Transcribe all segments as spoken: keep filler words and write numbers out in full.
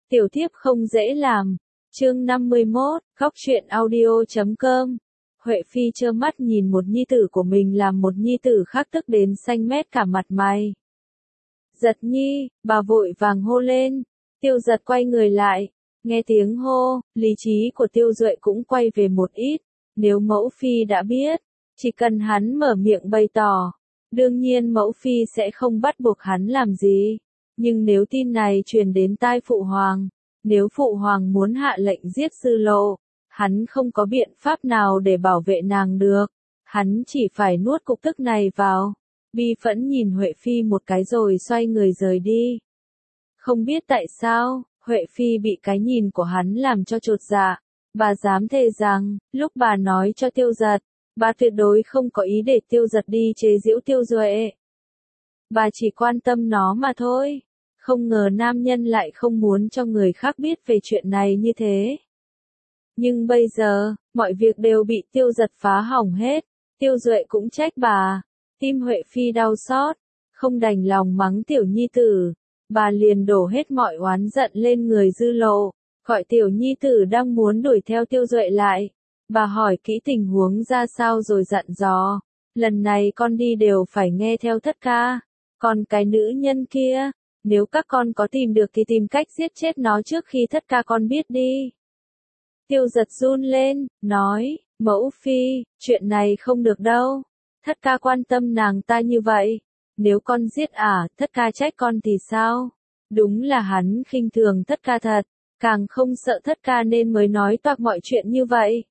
Tiểu thiếp không dễ làm. Chương năm mươi mốt, góc truyện audio chấm com. Huệ Phi trơ mắt nhìn một nhi tử của mình làm một nhi tử khác tức đến xanh mét cả mặt mày. Giật nhi, bà vội vàng hô lên. Tiêu Giật quay người lại. Nghe tiếng hô, lý trí của Tiêu Duệ cũng quay về một ít. Nếu mẫu phi đã biết, chỉ cần hắn mở miệng bày tỏ, đương nhiên mẫu phi sẽ không bắt buộc hắn làm gì. Nhưng nếu tin này truyền đến tai phụ hoàng, nếu phụ hoàng muốn hạ lệnh giết Sư Lộ, hắn không có biện pháp nào để bảo vệ nàng được. Hắn chỉ phải nuốt cục tức này vào. Bi phẫn nhìn Huệ Phi một cái rồi xoay người rời đi. Không biết tại sao, Huệ Phi bị cái nhìn của hắn làm cho chột dạ. Bà dám thề rằng, lúc bà nói cho Tiêu Giật, bà tuyệt đối không có ý để Tiêu Giật đi chế giễu Tiêu Duệ. Bà chỉ quan tâm nó mà thôi. Không ngờ nam nhân lại không muốn cho người khác biết về chuyện này như thế. Nhưng bây giờ, mọi việc đều bị Tiêu Giật phá hỏng hết. Tiêu Duệ cũng trách bà. Tim Huệ Phi đau xót, không đành lòng mắng tiểu nhi tử. Bà liền đổ hết mọi oán giận lên người Dư Lộ, gọi tiểu nhi tử đang muốn đuổi theo Tiêu Duệ lại. Bà hỏi kỹ tình huống ra sao rồi dặn dò. Lần này con đi đều phải nghe theo thất ca. Còn cái nữ nhân kia, nếu các con có tìm được thì tìm cách giết chết nó trước khi thất ca con biết đi. Tiêu Giật run lên, nói, mẫu phi, chuyện này không được đâu. Thất ca quan tâm nàng ta như vậy. Nếu con giết ả, thất ca trách con thì sao? Đúng là hắn khinh thường thất ca thật, càng không sợ thất ca nên mới nói toạc mọi chuyện như vậy.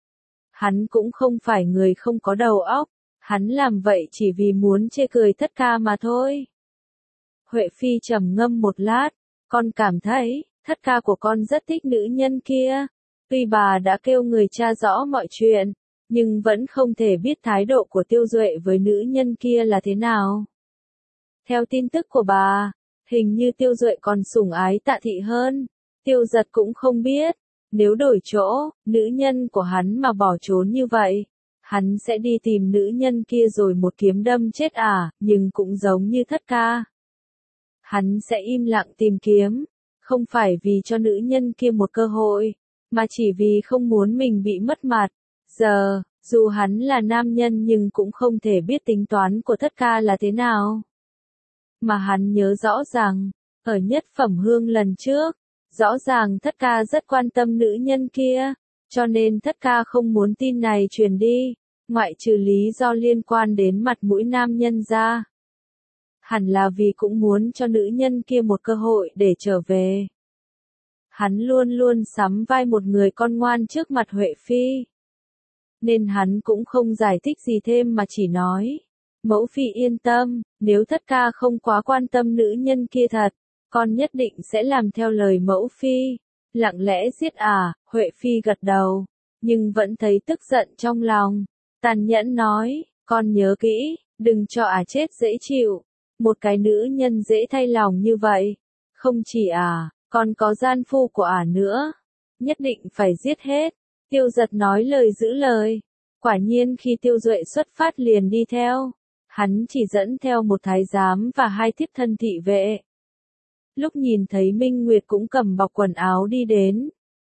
Hắn cũng không phải người không có đầu óc, hắn làm vậy chỉ vì muốn chê cười thất ca mà thôi. Huệ Phi trầm ngâm một lát, con cảm thấy, thất ca của con rất thích nữ nhân kia. Tuy bà đã kêu người tra rõ mọi chuyện, nhưng vẫn không thể biết thái độ của Tiêu Duệ với nữ nhân kia là thế nào. Theo tin tức của bà, hình như Tiêu Duệ còn sủng ái Tạ Thị hơn. Tiêu Giật cũng không biết, nếu đổi chỗ, nữ nhân của hắn mà bỏ trốn như vậy, hắn sẽ đi tìm nữ nhân kia rồi một kiếm đâm chết à, nhưng cũng giống như thất ca. Hắn sẽ im lặng tìm kiếm, không phải vì cho nữ nhân kia một cơ hội, mà chỉ vì không muốn mình bị mất mặt. Giờ, dù hắn là nam nhân nhưng cũng không thể biết tính toán của thất ca là thế nào. Mà hắn nhớ rõ rằng, ở nhất phẩm hương lần trước, rõ ràng thất ca rất quan tâm nữ nhân kia, cho nên thất ca không muốn tin này truyền đi, ngoại trừ lý do liên quan đến mặt mũi nam nhân ra. Hẳn là vì cũng muốn cho nữ nhân kia một cơ hội để trở về. Hắn luôn luôn sắm vai một người con ngoan trước mặt Huệ Phi. Nên hắn cũng không giải thích gì thêm mà chỉ nói. Mẫu phi yên tâm, nếu thất ca không quá quan tâm nữ nhân kia thật, con nhất định sẽ làm theo lời mẫu phi. Lặng lẽ giết à, Huệ Phi gật đầu, nhưng vẫn thấy tức giận trong lòng. Tàn nhẫn nói, con nhớ kỹ, đừng cho ả chết dễ chịu. Một cái nữ nhân dễ thay lòng như vậy. Không chỉ ả, còn có gian phu của ả nữa. Nhất định phải giết hết. Tiêu Giật nói lời giữ lời. Quả nhiên khi Tiêu Duệ xuất phát liền đi theo. Hắn chỉ dẫn theo một thái giám và hai thiếp thân thị vệ. Lúc nhìn thấy Minh Nguyệt cũng cầm bọc quần áo đi đến.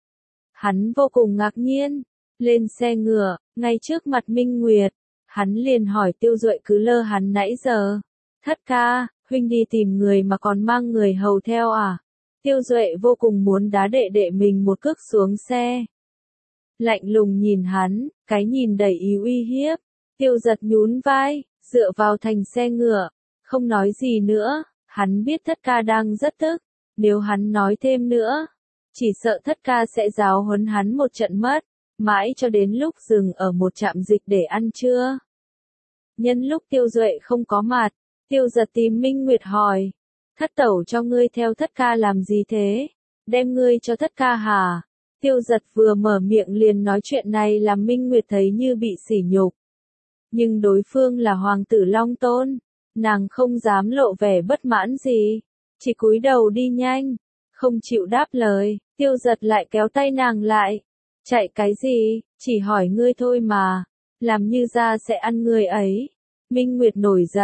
Hắn vô cùng ngạc nhiên. Lên xe ngựa, ngay trước mặt Minh Nguyệt. Hắn liền hỏi Tiêu Duệ cứ lơ hắn nãy giờ. Thất ca, huynh đi tìm người mà còn mang người hầu theo à? Tiêu Duệ vô cùng muốn đá đệ đệ mình một cước xuống xe. Lạnh lùng nhìn hắn, cái nhìn đầy ý uy hiếp. Tiêu Giật nhún vai, dựa vào thành xe ngựa, không nói gì nữa. Hắn biết thất ca đang rất tức, nếu hắn nói thêm nữa, chỉ sợ thất ca sẽ giáo huấn hắn một trận mất, mãi cho đến lúc dừng ở một trạm dịch để ăn trưa. Nhân lúc Tiêu Duệ không có mặt, Tiêu Giật tìm Minh Nguyệt hỏi, thất tẩu cho ngươi theo thất ca làm gì thế? Đem ngươi cho thất ca hả? Tiêu Giật vừa mở miệng liền nói chuyện này làm Minh Nguyệt thấy như bị sỉ nhục. Nhưng đối phương là hoàng tử Long Tôn, nàng không dám lộ vẻ bất mãn gì, chỉ cúi đầu đi nhanh, không chịu đáp lời. Tiêu Giật lại kéo tay nàng lại. Chạy cái gì, chỉ hỏi ngươi thôi mà, làm như ra sẽ ăn ngươi ấy. Minh Nguyệt nổi giận,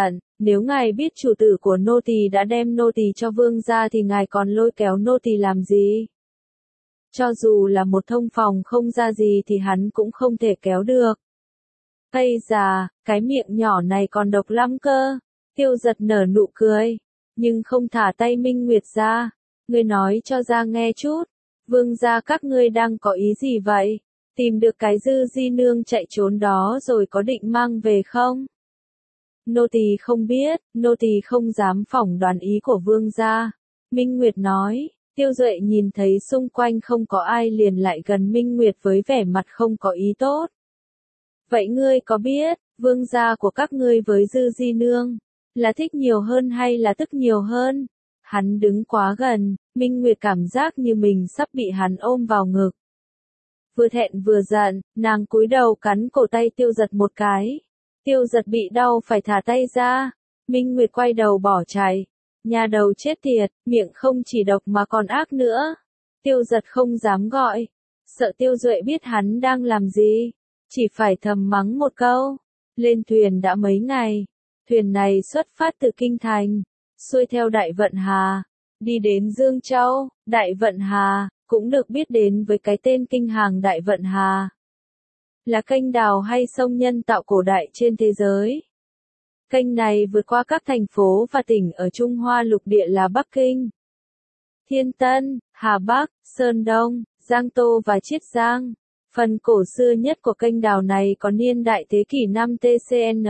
Nếu ngài biết chủ tử của nô tỳ đã đem nô tỳ cho vương gia thì ngài còn lôi kéo nô tỳ làm gì? Cho dù là một thông phòng không ra gì thì hắn cũng không thể kéo được. Ây già, cái miệng nhỏ này còn độc lắm cơ. Tiêu Giật nở nụ cười, nhưng không thả tay Minh Nguyệt ra. Ngươi nói cho ra nghe chút, vương gia các ngươi đang có ý gì vậy? Tìm được cái Dư Di Nương chạy trốn đó rồi có định mang về không? Nô tỳ không biết, nô tỳ không dám phỏng đoán ý của vương gia. Minh Nguyệt nói. Tiêu Duệ nhìn thấy xung quanh không có ai liền lại gần Minh Nguyệt với vẻ mặt không có ý tốt. Vậy ngươi có biết, vương gia của các ngươi với Dư Di Nương, là thích nhiều hơn hay là tức nhiều hơn? Hắn đứng quá gần, Minh Nguyệt cảm giác như mình sắp bị hắn ôm vào ngực. Vừa thẹn vừa giận, nàng cúi đầu cắn cổ tay Tiêu Giật một cái. Tiêu Giật bị đau phải thả tay ra. Minh Nguyệt quay đầu bỏ chạy. Nhà đầu chết tiệt, miệng không chỉ độc mà còn ác nữa. Tiêu Giật không dám gọi. Sợ Tiêu Duệ biết hắn đang làm gì. Chỉ phải thầm mắng một câu. Lên thuyền đã mấy ngày. Thuyền này xuất phát từ Kinh Thành. Xuôi theo Đại Vận Hà. Đi đến Dương Châu. Đại Vận Hà, cũng được biết đến với cái tên Kinh Hàng Đại Vận Hà. Là kênh đào hay sông nhân tạo cổ đại trên thế giới. Kênh này vượt qua các thành phố và tỉnh ở Trung Hoa lục địa là Bắc Kinh, Thiên Tân, Hà Bắc, Sơn Đông, Giang Tô và Chiết Giang. Phần cổ xưa nhất của kênh đào này có niên đại thế kỷ năm tê xê en.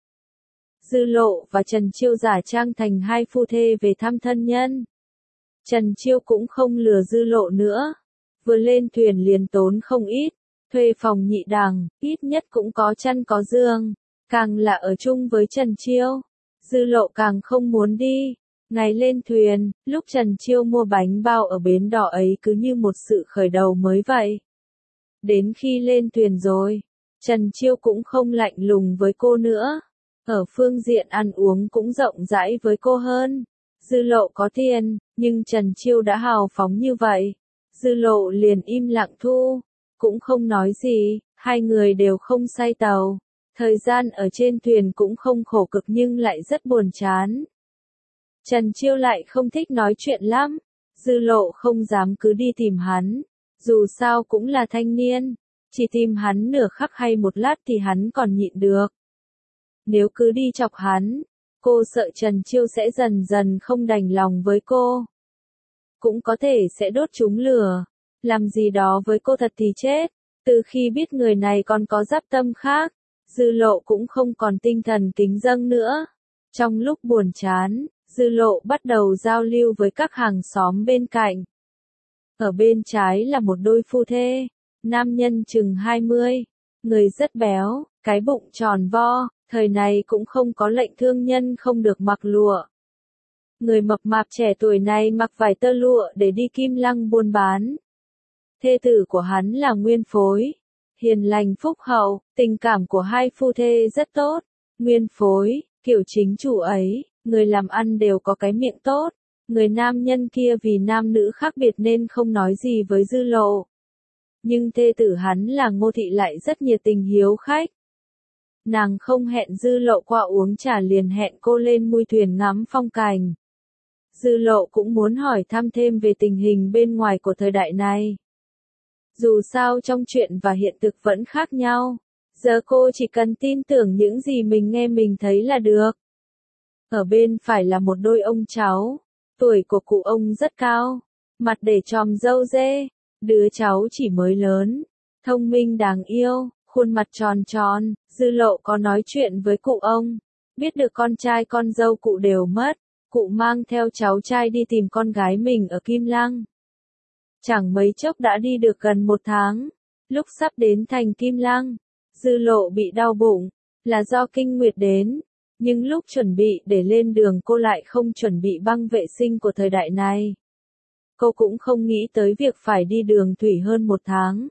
Dư Lộ và Trần Chiêu giả trang thành hai phu thê về thăm thân nhân. Trần Chiêu cũng không lừa Dư Lộ nữa. Vừa lên thuyền liền tốn không ít. Thuê phòng nhị đằng, ít nhất cũng có chăn có giường. Càng là ở chung với Trần Chiêu, Dư Lộ càng không muốn đi. Ngày lên thuyền, lúc Trần Chiêu mua bánh bao ở bến đỏ ấy cứ như một sự khởi đầu mới vậy. Đến khi lên thuyền rồi, Trần Chiêu cũng không lạnh lùng với cô nữa. Ở phương diện ăn uống cũng rộng rãi với cô hơn. Dư Lộ có tiền, nhưng Trần Chiêu đã hào phóng như vậy. Dư Lộ liền im lặng thu, cũng không nói gì, hai người đều không say tàu. Thời gian ở trên thuyền cũng không khổ cực nhưng lại rất buồn chán. Trần Chiêu lại không thích nói chuyện lắm. Dư Lộ không dám cứ đi tìm hắn. Dù sao cũng là thanh niên. Chỉ tìm hắn nửa khắc hay một lát thì hắn còn nhịn được. Nếu cứ đi chọc hắn, cô sợ Trần Chiêu sẽ dần dần không đành lòng với cô. Cũng có thể sẽ đốt trúng lửa. Làm gì đó với cô thật thì chết. Từ khi biết người này còn có giáp tâm khác, Dư Lộ cũng không còn tinh thần kính dâng nữa. Trong lúc buồn chán, Dư Lộ bắt đầu giao lưu với các hàng xóm bên cạnh. Ở bên trái là một đôi phu thê, nam nhân chừng hai mươi, người rất béo, cái bụng tròn vo, thời này cũng không có lệnh thương nhân không được mặc lụa. Người mập mạp trẻ tuổi này mặc vải tơ lụa để đi Kim Lăng buôn bán. Thê tử của hắn là Nguyên Phối, hiền lành phúc hậu, tình cảm của hai phu thê rất tốt. Nguyên Phối, kiểu chính chủ ấy, người làm ăn đều có cái miệng tốt. Người nam nhân kia vì nam nữ khác biệt nên không nói gì với Dư Lộ. Nhưng thê tử hắn là Ngô Thị lại rất nhiệt tình hiếu khách. Nàng không hẹn Dư Lộ qua uống trà liền hẹn cô lên mui thuyền ngắm phong cảnh. Dư Lộ cũng muốn hỏi thăm thêm về tình hình bên ngoài của thời đại này. Dù sao trong chuyện và hiện thực vẫn khác nhau. Giờ cô chỉ cần tin tưởng những gì mình nghe mình thấy là được. Ở bên phải là một đôi ông cháu. Tuổi của cụ ông rất cao. Mặt để chòm râu dê. Đứa cháu chỉ mới lớn. Thông minh đáng yêu. Khuôn mặt tròn tròn. Dư Lộ có nói chuyện với cụ ông. Biết được con trai con dâu cụ đều mất. Cụ mang theo cháu trai đi tìm con gái mình ở Kim Lăng. Chẳng mấy chốc đã đi được gần một tháng. Lúc sắp đến thành Kim Lăng, Dư Lộ bị đau bụng, là do kinh nguyệt đến. Nhưng lúc chuẩn bị để lên đường cô lại không chuẩn bị băng vệ sinh của thời đại này. Cô cũng không nghĩ tới việc phải đi đường thủy hơn một tháng.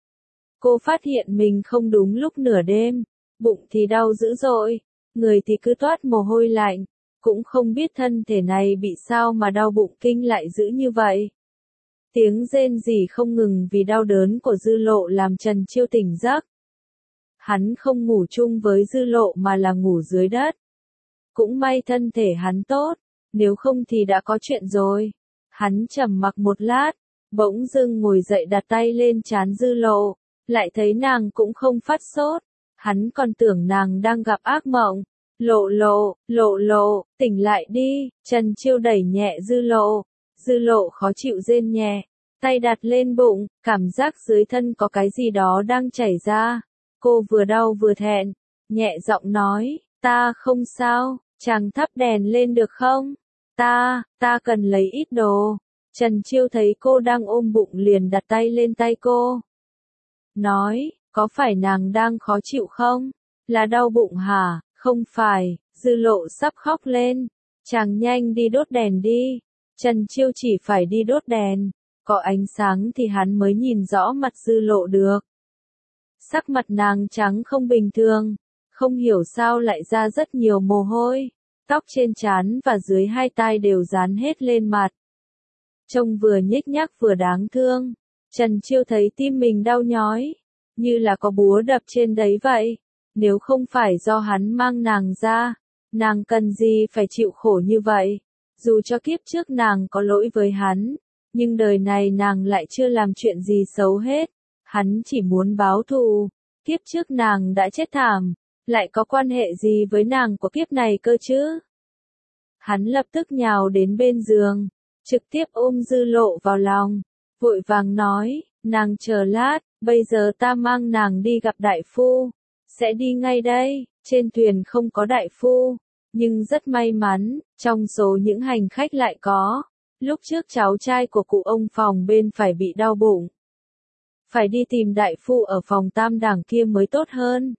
Cô phát hiện mình không đúng lúc nửa đêm, bụng thì đau dữ dội, người thì cứ toát mồ hôi lạnh, cũng không biết thân thể này bị sao mà đau bụng kinh lại dữ như vậy. Tiếng rên rỉ không ngừng vì đau đớn của Dư Lộ làm Trần Chiêu tỉnh giấc. Hắn không ngủ chung với Dư Lộ mà là ngủ dưới đất. Cũng may thân thể hắn tốt, nếu không thì đã có chuyện rồi. Hắn trầm mặc một lát, bỗng dưng ngồi dậy đặt tay lên trán Dư Lộ, lại thấy nàng cũng không phát sốt. Hắn còn tưởng nàng đang gặp ác mộng. Lộ lộ, lộ lộ, tỉnh lại đi, Trần Chiêu đẩy nhẹ Dư Lộ. Dư Lộ khó chịu rên nhẹ, tay đặt lên bụng, cảm giác dưới thân có cái gì đó đang chảy ra. Cô vừa đau vừa thẹn, nhẹ giọng nói, ta không sao, chàng thắp đèn lên được không? Ta, ta cần lấy ít đồ. Trần Chiêu thấy cô đang ôm bụng liền đặt tay lên tay cô. Nói, có phải nàng đang khó chịu không? Là đau bụng hả? Không phải, Dư Lộ sắp khóc lên. Chàng nhanh đi đốt đèn đi. Trần Chiêu chỉ phải đi đốt đèn. Có ánh sáng thì hắn mới nhìn rõ mặt Dư Lộ được. Sắc mặt nàng trắng không bình thường. Không hiểu sao lại ra rất nhiều mồ hôi. Tóc trên trán và dưới hai tai đều dán hết lên mặt. Trông vừa nhếch nhác vừa đáng thương. Trần Chiêu thấy tim mình đau nhói, như là có búa đập trên đấy vậy. Nếu không phải do hắn mang nàng ra, nàng cần gì phải chịu khổ như vậy. Dù cho kiếp trước nàng có lỗi với hắn, nhưng đời này nàng lại chưa làm chuyện gì xấu hết. Hắn chỉ muốn báo thù. Kiếp trước nàng đã chết thảm, lại có quan hệ gì với nàng của kiếp này cơ chứ? Hắn lập tức nhào đến bên giường, trực tiếp ôm Dư Lộ vào lòng, vội vàng nói, nàng chờ lát, bây giờ ta mang nàng đi gặp đại phu, sẽ đi ngay đây. Trên thuyền không có đại phu, nhưng rất may mắn, trong số những hành khách lại có. Lúc trước cháu trai của cụ ông phòng bên phải bị đau bụng, phải đi tìm đại phu ở phòng tam đẳng kia mới tốt hơn.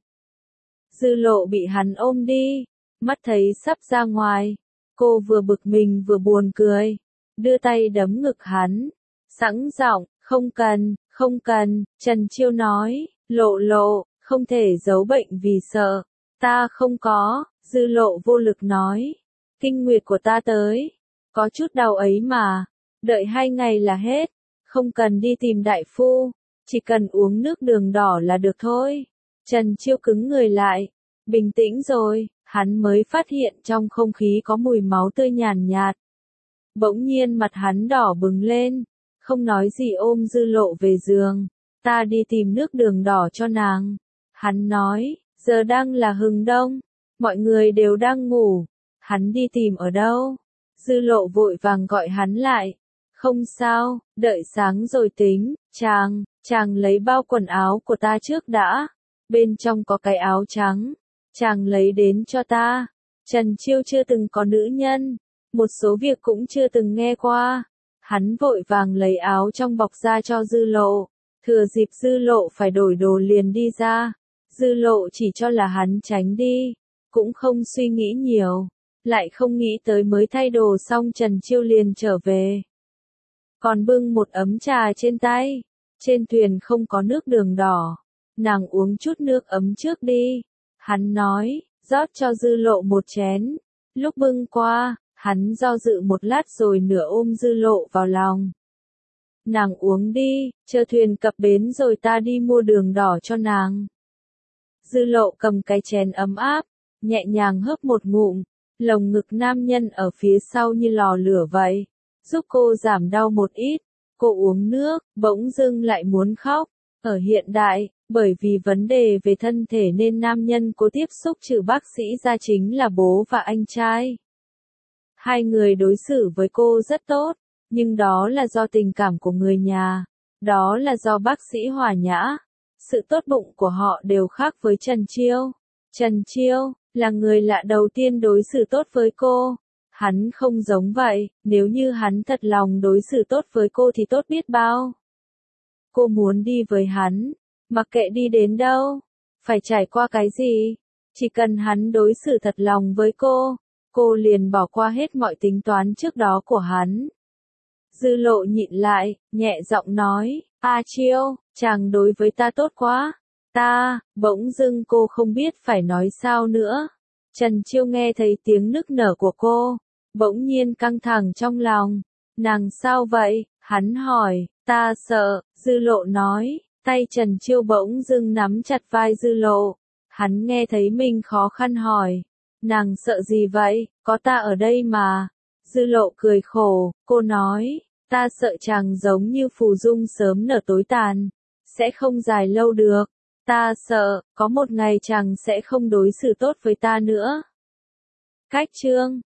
Dư Lộ bị hắn ôm đi, mắt thấy sắp ra ngoài, cô vừa bực mình vừa buồn cười, đưa tay đấm ngực hắn, sẵn giọng, không cần, không cần. Trần Chiêu nói, Lộ Lộ, không thể giấu bệnh vì sợ, ta không có. Dư Lộ vô lực nói, kinh nguyệt của ta tới, có chút đau ấy mà, đợi hai ngày là hết, không cần đi tìm đại phu, chỉ cần uống nước đường đỏ là được thôi. Trần Chiêu cứng người lại, bình tĩnh rồi, hắn mới phát hiện trong không khí có mùi máu tươi nhàn nhạt. Bỗng nhiên mặt hắn đỏ bừng lên, không nói gì ôm Dư Lộ về giường, ta đi tìm nước đường đỏ cho nàng. Hắn nói, giờ đang là hừng đông, mọi người đều đang ngủ, hắn đi tìm ở đâu? Dư Lộ vội vàng gọi hắn lại, không sao, đợi sáng rồi tính. Chàng, chàng lấy bao quần áo của ta trước đã, bên trong có cái áo trắng, chàng lấy đến cho ta. Trần Chiêu chưa từng có nữ nhân, một số việc cũng chưa từng nghe qua. Hắn vội vàng lấy áo trong bọc ra cho Dư Lộ, thừa dịp Dư Lộ phải đổi đồ liền đi ra. Dư Lộ chỉ cho là hắn tránh đi, cũng không suy nghĩ nhiều, lại không nghĩ tới mới thay đồ xong Trần Chiêu liền trở về. Còn bưng một ấm trà trên tay, trên thuyền không có nước đường đỏ, nàng uống chút nước ấm trước đi. Hắn nói, rót cho Dư Lộ một chén, lúc bưng qua, hắn do dự một lát rồi nửa ôm Dư Lộ vào lòng. Nàng uống đi, chờ thuyền cập bến rồi ta đi mua đường đỏ cho nàng. Dư Lộ cầm cái chén ấm áp, nhẹ nhàng hớp một ngụm, lồng ngực nam nhân ở phía sau như lò lửa vậy, giúp cô giảm đau một ít. Cô uống nước, bỗng dưng lại muốn khóc. Ở hiện đại, bởi vì vấn đề về thân thể nên nam nhân cô tiếp xúc trừ bác sĩ ra chính là bố và anh trai. Hai người đối xử với cô rất tốt, nhưng đó là do tình cảm của người nhà, đó là do bác sĩ hòa nhã. Sự tốt bụng của họ đều khác với Trần Chiêu. Trần Chiêu là người lạ đầu tiên đối xử tốt với cô. Hắn không giống vậy, nếu như hắn thật lòng đối xử tốt với cô thì tốt biết bao. Cô muốn đi với hắn, mặc kệ đi đến đâu, phải trải qua cái gì, chỉ cần hắn đối xử thật lòng với cô, cô liền bỏ qua hết mọi tính toán trước đó của hắn. Dư Lộ nhịn lại, nhẹ giọng nói, A Chiêu, chàng đối với ta tốt quá. Ta, bỗng dưng cô không biết phải nói sao nữa. Trần Chiêu nghe thấy tiếng nức nở của cô, bỗng nhiên căng thẳng trong lòng. Nàng sao vậy? Hắn hỏi. Ta sợ. Dư Lộ nói. Tay Trần Chiêu bỗng dưng nắm chặt vai Dư Lộ. Hắn nghe thấy mình khó khăn hỏi. Nàng sợ gì vậy, có ta ở đây mà. Dư Lộ cười khổ, cô nói, ta sợ chàng giống như phù dung sớm nở tối tàn, sẽ không dài lâu được. Ta sợ, có một ngày chàng sẽ không đối xử tốt với ta nữa. Cách chương